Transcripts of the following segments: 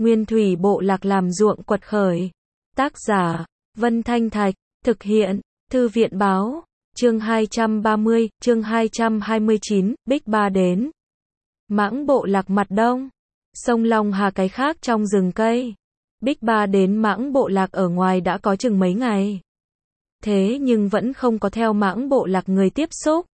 Nguyên thủy bộ lạc làm ruộng quật khởi. Tác giả, Vân Thanh Thạch, thực hiện, Thư viện báo, chương 230, chương 229, Bích Ba đến. Mãng bộ lạc mặt đông, sông Long Hà cái khác trong rừng cây. Bích Ba đến mãng bộ lạc ở ngoài đã có chừng mấy ngày. Thế nhưng vẫn không có theo mãng bộ lạc người tiếp xúc.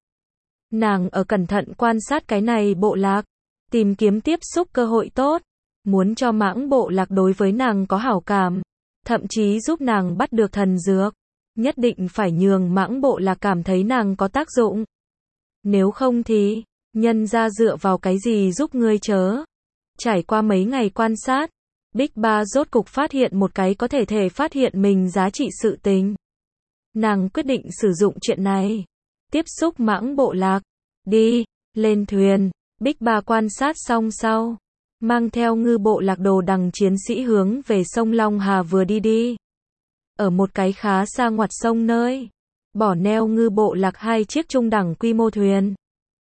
Nàng ở cẩn thận quan sát cái này bộ lạc, tìm kiếm tiếp xúc cơ hội tốt, muốn cho mãng bộ lạc đối với nàng có hảo cảm, thậm chí giúp nàng bắt được thần dược, nhất định phải nhường mãng bộ lạc cảm thấy nàng có tác dụng. Nếu không thì, nhân ra dựa vào cái gì giúp ngươi chớ. Trải qua mấy ngày quan sát, Bích Ba rốt cục phát hiện một cái có thể phát hiện mình giá trị sự tình. Nàng quyết định sử dụng chuyện này. Tiếp xúc mãng bộ lạc. Đi, lên thuyền. Bích Ba quan sát xong sau, mang theo ngư bộ lạc đồ đằng chiến sĩ hướng về sông Long Hà vừa đi. Ở một cái khá xa ngoặt sông nơi, bỏ neo ngư bộ lạc 2 chiếc trung đẳng quy mô thuyền.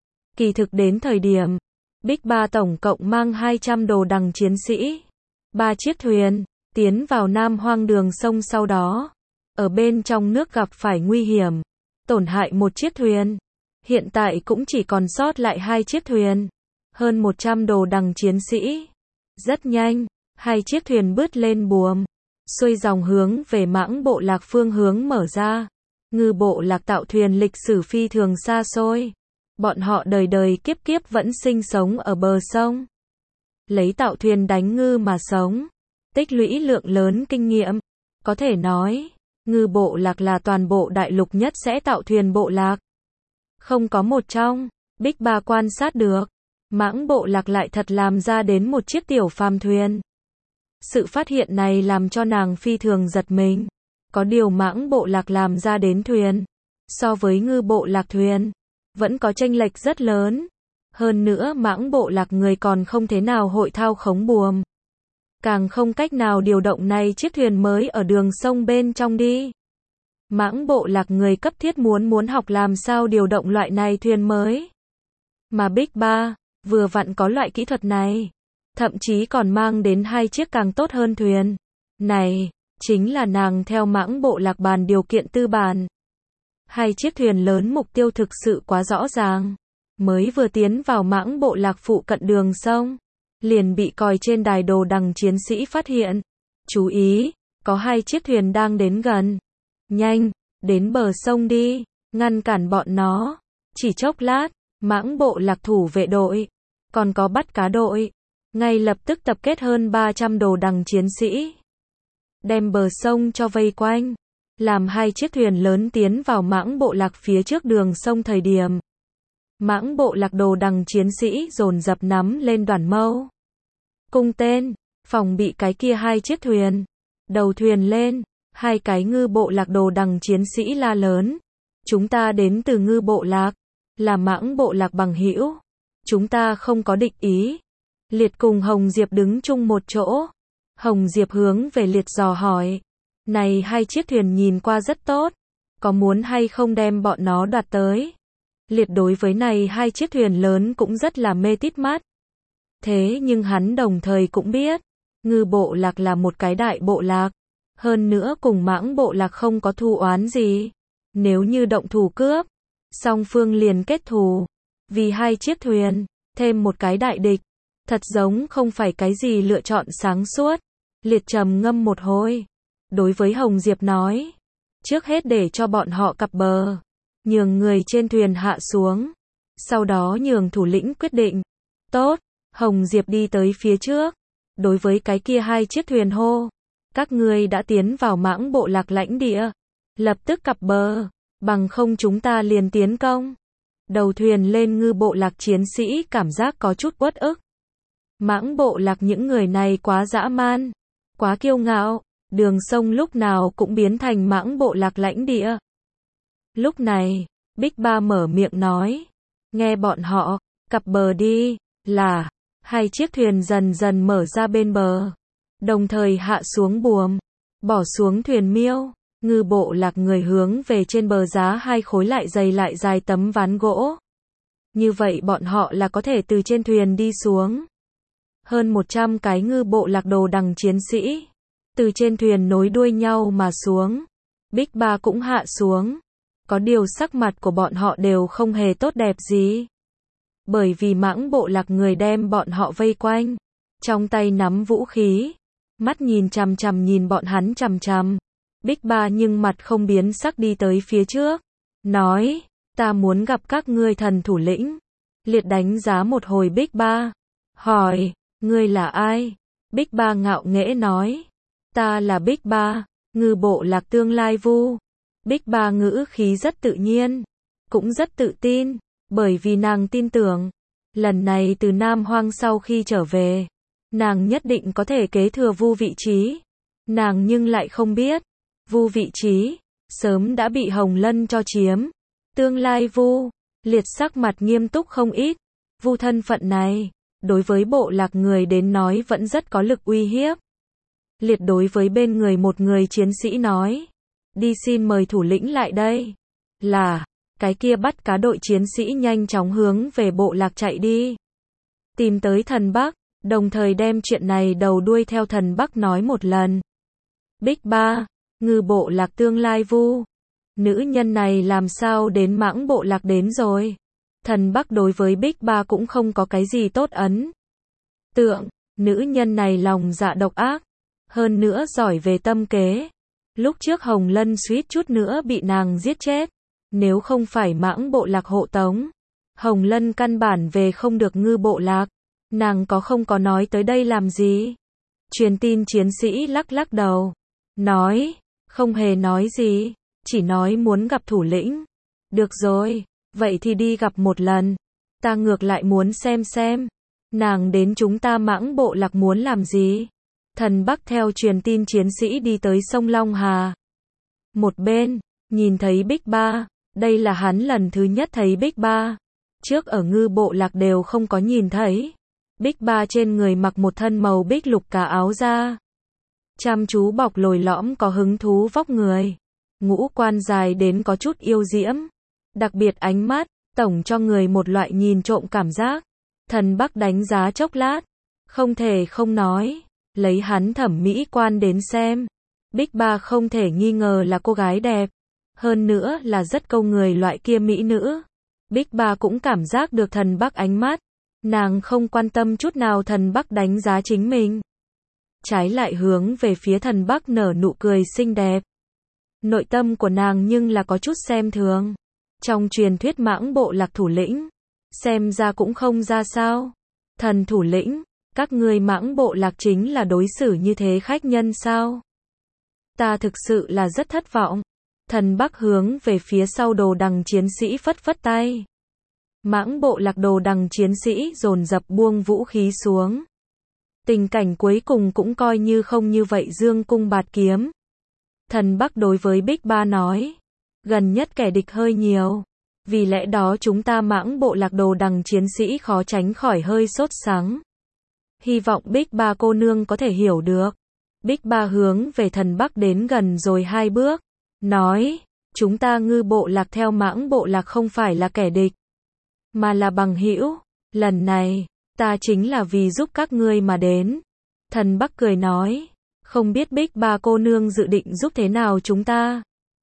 Kỳ thực đến thời điểm, Bích Ba tổng cộng mang 200 đồ đằng chiến sĩ, 3 chiếc thuyền, tiến vào Nam Hoang đường sông sau đó. Ở bên trong nước gặp phải nguy hiểm, tổn hại một chiếc thuyền. Hiện tại cũng chỉ còn sót lại 2 chiếc thuyền, hơn 100 đồ đằng chiến sĩ. Rất nhanh, 2 chiếc thuyền bứt lên buồm, xuôi dòng hướng về mãng bộ lạc phương hướng mở ra. Ngư bộ lạc tạo thuyền lịch sử phi thường xa xôi. Bọn họ đời đời kiếp kiếp vẫn sinh sống ở bờ sông. Lấy tạo thuyền đánh ngư mà sống. Tích lũy lượng lớn kinh nghiệm. Có thể nói, ngư bộ lạc là toàn bộ đại lục nhất sẽ tạo thuyền bộ lạc. Không có một trong, Bích Ba quan sát được, mãng bộ lạc lại thật làm ra đến một chiếc tiểu phàm thuyền. Sự phát hiện này làm cho nàng phi thường giật mình. Có điều mãng bộ lạc làm ra đến thuyền, so với ngư bộ lạc thuyền, vẫn có chênh lệch rất lớn. Hơn nữa mãng bộ lạc người còn không thế nào hội thao khống buồm. Càng không cách nào điều động này chiếc thuyền mới ở đường sông bên trong đi. Mãng bộ lạc người cấp thiết muốn học làm sao điều động loại này thuyền mới. Mà Bích Ba, vừa vặn có loại kỹ thuật này. Thậm chí còn mang đến 2 chiếc càng tốt hơn thuyền. Này, chính là nàng theo mãng bộ lạc bàn điều kiện tư bản. 2 chiếc thuyền lớn mục tiêu thực sự quá rõ ràng. Mới vừa tiến vào mãng bộ lạc phụ cận đường sông, liền bị còi trên đài đồ đằng chiến sĩ phát hiện. Chú ý, có 2 chiếc thuyền đang đến gần. Nhanh, đến bờ sông đi, ngăn cản bọn nó. Chỉ chốc lát, mãng bộ lạc thủ vệ đội, còn có bắt cá đội, ngay lập tức tập kết hơn 300 đồ đằng chiến sĩ. Đem bờ sông cho vây quanh, làm 2 chiếc thuyền lớn tiến vào mãng bộ lạc phía trước đường sông thời điểm. Mãng bộ lạc đồ đằng chiến sĩ dồn dập nắm lên đoàn mâu. Cung tên, phòng bị cái kia 2 chiếc thuyền. Đầu thuyền lên, 2 cái ngư bộ lạc đồ đằng chiến sĩ la lớn. Chúng ta đến từ ngư bộ lạc, là mãng bộ lạc bằng hữu. Chúng ta không có địch ý. Liệt cùng Hồng Diệp đứng chung một chỗ. Hồng Diệp hướng về Liệt dò hỏi. Này 2 chiếc thuyền nhìn qua rất tốt. Có muốn hay không đem bọn nó đoạt tới? Liệt đối với này 2 chiếc thuyền lớn cũng rất là mê tít mắt. Thế nhưng hắn đồng thời cũng biết, ngư bộ lạc là một cái đại bộ lạc. Hơn nữa cùng mãng bộ lạc không có thù oán gì. Nếu như động thủ cướp, song phương liền kết thù. Vì 2 chiếc thuyền, thêm một cái đại địch. Thật giống không phải cái gì lựa chọn sáng suốt. Liệt trầm ngâm một hồi. Đối với Hồng Diệp nói. Trước hết để cho bọn họ cập bờ. Nhường người trên thuyền hạ xuống. Sau đó nhường thủ lĩnh quyết định. Tốt, Hồng Diệp đi tới phía trước. Đối với cái kia 2 chiếc thuyền hô. Các ngươi đã tiến vào mãng bộ lạc lãnh địa. Lập tức cập bờ. Bằng không chúng ta liền tiến công. Đầu thuyền lên ngư bộ lạc chiến sĩ cảm giác có chút uất ức. Mãng bộ lạc những người này quá dã man. Quá kiêu ngạo. Đường sông lúc nào cũng biến thành mãng bộ lạc lãnh địa. Lúc này, Bích Ba mở miệng nói. Nghe bọn họ, cập bờ đi, là. 2 chiếc thuyền dần dần mở ra bên bờ. Đồng thời hạ xuống buồm. Bỏ xuống thuyền miêu. Ngư bộ lạc người hướng về trên bờ giá 2 khối lại dài tấm ván gỗ. Như vậy bọn họ là có thể từ trên thuyền đi xuống. hơn 100 cái ngư bộ lạc đồ đằng chiến sĩ từ trên thuyền nối đuôi nhau mà xuống. Big Ba cũng hạ xuống. Có điều sắc mặt của bọn họ đều không hề tốt đẹp gì. Bởi vì mãng bộ lạc người đem bọn họ vây quanh, trong tay nắm vũ khí, mắt nhìn chằm chằm nhìn bọn hắn chằm chằm. Big Ba nhưng mặt không biến sắc đi tới phía trước, nói, ta muốn gặp các ngươi thần thủ lĩnh. Liệt đánh giá một hồi Big Ba, hỏi, ngươi là ai? Big Ba ngạo nghễ nói, ta là Big Ba, ngư bộ lạc Tương Lai Vu. Big Ba ngữ khí rất tự nhiên, cũng rất tự tin, bởi vì nàng tin tưởng, lần này từ Nam Hoang sau khi trở về, nàng nhất định có thể kế thừa Vu vị trí. Nàng nhưng lại không biết, Vu vị trí sớm đã bị Hồng Lân cho chiếm. Tương Lai Vu, Liệt sắc mặt nghiêm túc không ít. Vu thân phận này, đối với bộ lạc người đến nói vẫn rất có lực uy hiếp. Liệt đối với bên người một người chiến sĩ nói, đi xin mời thủ lĩnh lại đây. Là, cái kia bắt cá đội chiến sĩ nhanh chóng hướng về bộ lạc chạy đi. Tìm tới thần Bắc, đồng thời đem chuyện này đầu đuôi theo thần Bắc nói một lần. Big Ba, ngư bộ lạc Tương Lai Vu. Nữ nhân này làm sao đến mãng bộ lạc đến rồi? Thần Bắc đối với Big Ba cũng không có cái gì tốt ấn tượng. Nữ nhân này lòng dạ độc ác, hơn nữa giỏi về tâm kế. Lúc trước Hồng Lân suýt chút nữa bị nàng giết chết. Nếu không phải mãng bộ lạc hộ tống, Hồng Lân căn bản về không được ngư bộ lạc. Nàng không có nói tới đây làm gì? Truyền tin chiến sĩ lắc lắc đầu, nói, không hề nói gì, chỉ nói muốn gặp thủ lĩnh. Được rồi, vậy thì đi gặp một lần. Ta ngược lại muốn xem, nàng đến chúng ta mãng bộ lạc muốn làm gì? Thần Bắc theo truyền tin chiến sĩ đi tới sông Long Hà. Một bên, nhìn thấy Big Ba, đây là hắn lần thứ nhất thấy Big Ba. Trước ở ngư bộ lạc đều không có nhìn thấy. Big Ba trên người mặc một thân màu bích lục cả áo da, chăm chú bọc lồi lõm có hứng thú vóc người. Ngũ quan dài đến có chút yêu diễm. Đặc biệt ánh mắt, tổng cho người một loại nhìn trộm cảm giác. Thần Bắc đánh giá chốc lát, không thể không nói, lấy hắn thẩm mỹ quan đến xem. Big Ba không thể nghi ngờ là cô gái đẹp, hơn nữa là rất câu người loại kia mỹ nữ. Big Ba cũng cảm giác được thần Bắc ánh mắt, nàng không quan tâm chút nào thần Bắc đánh giá chính mình. Trái lại hướng về phía thần Bắc nở nụ cười xinh đẹp. Nội tâm của nàng nhưng là có chút xem thường. Trong truyền thuyết mãng bộ lạc thủ lĩnh, xem ra cũng không ra sao. Thần thủ lĩnh, các ngươi mãng bộ lạc chính là đối xử như thế khách nhân sao? Ta thực sự là rất thất vọng. Thần Bắc hướng về phía sau đồ đằng chiến sĩ phất phất tay. Mãng bộ lạc đồ đằng chiến sĩ dồn dập buông vũ khí xuống. Tình cảnh cuối cùng cũng coi như không như vậy dương cung bạt kiếm. Thần Bắc đối với Big Ba nói, gần nhất kẻ địch hơi nhiều, vì lẽ đó chúng ta mãng bộ lạc đồ đằng chiến sĩ khó tránh khỏi hơi sốt sắng. Hy vọng Big Ba cô nương có thể hiểu được. Big Ba hướng về thần Bắc đến gần rồi 2 bước, nói, chúng ta ngư bộ lạc theo mãng bộ lạc không phải là kẻ địch, mà là bằng hữu. Lần này, ta chính là vì giúp các ngươi mà đến. Thần Bắc cười nói, không biết Big Ba cô nương dự định giúp thế nào chúng ta?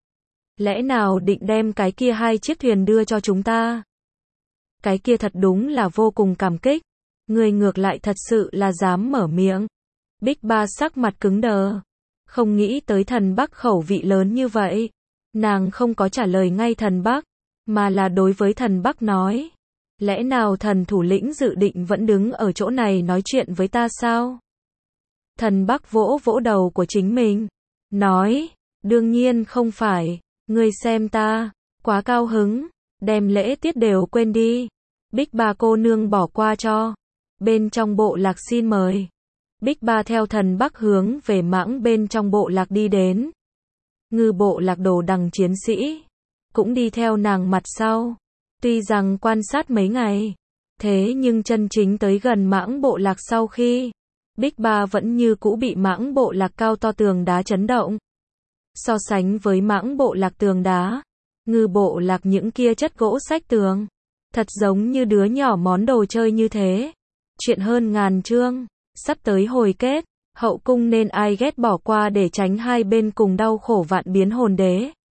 Lẽ nào định đem cái kia 2 chiếc thuyền đưa cho chúng ta? Cái kia thật đúng là vô cùng cảm kích. Người ngược lại thật sự là dám mở miệng. Big Ba sắc mặt cứng đờ. Không nghĩ tới thần Bắc khẩu vị lớn như vậy. Nàng không có trả lời ngay thần Bắc, mà là đối với thần Bắc nói. Lẽ nào thần thủ lĩnh dự định vẫn đứng ở chỗ này nói chuyện với ta sao? Thần Bắc vỗ vỗ đầu của chính mình, nói, đương nhiên không phải, ngươi xem ta, quá cao hứng, đem lễ tiết đều quên đi. Big Ba cô nương bỏ qua cho. Bên trong bộ lạc xin mời. Big Ba theo thần Bắc hướng về mãng bên trong bộ lạc đi đến. Ngư bộ lạc đồ đằng chiến sĩ cũng đi theo nàng mặt sau. Tuy rằng quan sát mấy ngày, thế nhưng chân chính tới gần mãng bộ lạc sau khi, Big Ba vẫn như cũ bị mãng bộ lạc cao to tường đá chấn động. So sánh với mãng bộ lạc tường đá, ngư bộ lạc những kia chất gỗ xách tường, thật giống như đứa nhỏ món đồ chơi như thế. Chuyện hơn ngàn chương. Sắp tới hồi kết, hậu cung nên ai ghét bỏ qua để tránh hai bên cùng đau khổ vạn biến hồn đế.